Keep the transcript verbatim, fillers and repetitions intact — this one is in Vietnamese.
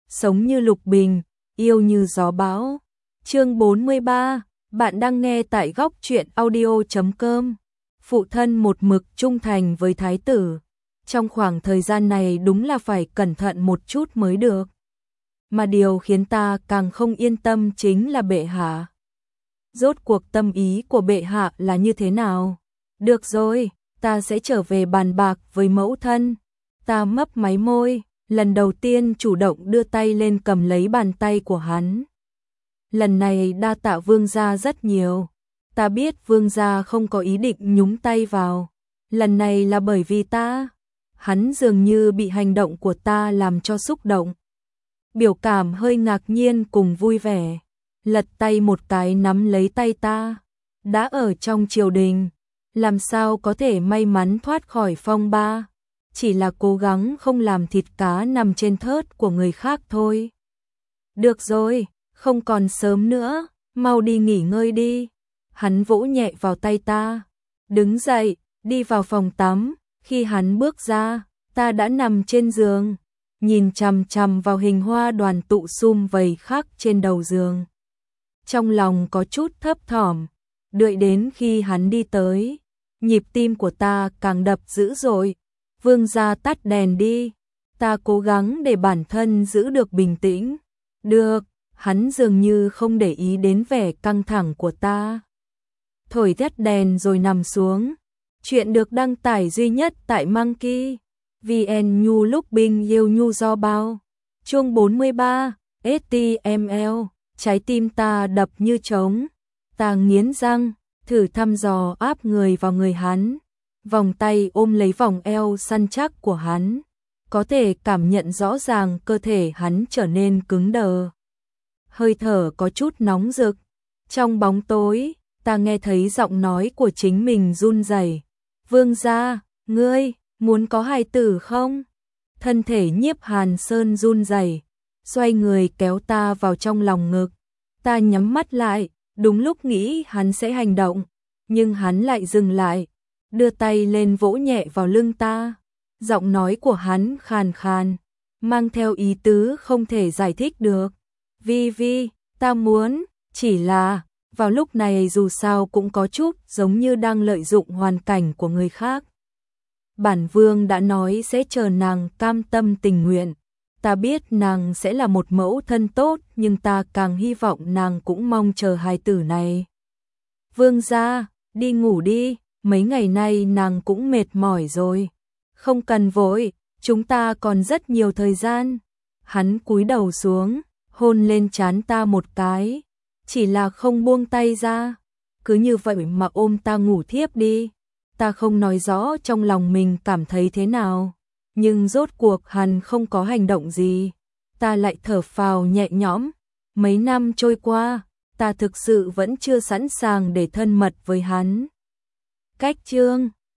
sống như lục bình, yêu như gió bão. Chương bốn mươi ba, bạn đang nghe tại góc truyện audio chấm com. Phụ thân một mực trung thành với thái tử. Trong khoảng thời gian này đúng là phải cẩn thận một chút mới được. Mà điều khiến ta càng không yên tâm chính là bệ hạ. Rốt cuộc tâm ý của bệ hạ là như thế nào? Được rồi, ta sẽ trở về bàn bạc với mẫu thân. Ta mấp máy môi, lần đầu tiên chủ động đưa tay lên cầm lấy bàn tay của hắn. Lần này đa tạ vương gia rất nhiều. Ta biết vương gia không có ý định nhúng tay vào. Lần này là bởi vì ta. Hắn dường như bị hành động của ta làm cho xúc động. Biểu cảm hơi ngạc nhiên cùng vui vẻ. Lật tay một cái nắm lấy tay ta. Đã ở trong triều đình, làm sao có thể may mắn thoát khỏi phong ba. Chỉ là cố gắng không làm thịt cá nằm trên thớt của người khác thôi. Được rồi, không còn sớm nữa, mau đi nghỉ ngơi đi. Hắn vỗ nhẹ vào tay ta. Đứng dậy, đi vào phòng tắm. Khi hắn bước ra, ta đã nằm trên giường, nhìn chằm chằm vào hình hoa đoàn tụ sum vầy khắc trên đầu giường. Trong lòng có chút thấp thỏm, đợi đến khi hắn đi tới, nhịp tim của ta càng đập dữ dội. Vương gia tắt đèn đi. Ta cố gắng để bản thân giữ được bình tĩnh. Được, hắn dường như không để ý đến vẻ căng thẳng của ta. Thổi tắt đèn rồi nằm xuống. Chuyện được đăng tải duy nhất tại Monkey vê en Nhu lúc bình yêu nhu do bao. Chương bốn mươi ba, ét tê em lờ, trái tim ta đập như trống. Ta nghiến răng, thử thăm dò áp người vào người hắn. Vòng tay ôm lấy vòng eo săn chắc của hắn. Có thể cảm nhận rõ ràng cơ thể hắn trở nên cứng đờ. Hơi thở có chút nóng rực. Trong bóng tối, ta nghe thấy giọng nói của chính mình run rẩy. Vương gia, ngươi, muốn có hài tử không? Thân thể Nhiếp Hàn Sơn run rẩy, xoay người kéo ta vào trong lòng ngực. Ta nhắm mắt lại, đúng lúc nghĩ hắn sẽ hành động, nhưng hắn lại dừng lại, đưa tay lên vỗ nhẹ vào lưng ta. Giọng nói của hắn khàn khàn, mang theo ý tứ không thể giải thích được. Vi Vi, ta muốn, chỉ là, vào lúc này dù sao cũng có chút giống như đang lợi dụng hoàn cảnh của người khác. Bản vương đã nói sẽ chờ nàng cam tâm tình nguyện. Ta biết nàng sẽ là một mẫu thân tốt, nhưng ta càng hy vọng nàng cũng mong chờ hài tử này. Vương gia, đi ngủ đi, mấy ngày nay nàng cũng mệt mỏi rồi. Không cần vội, chúng ta còn rất nhiều thời gian. Hắn cúi đầu xuống, hôn lên trán ta một cái, chỉ là không buông tay ra. Cứ như vậy mà ôm ta ngủ thiếp đi. Ta không nói rõ trong lòng mình cảm thấy thế nào, nhưng rốt cuộc hắn không có hành động gì. Ta lại thở phào nhẹ nhõm. Mấy năm trôi qua, ta thực sự vẫn chưa sẵn sàng để thân mật với hắn. Cách chương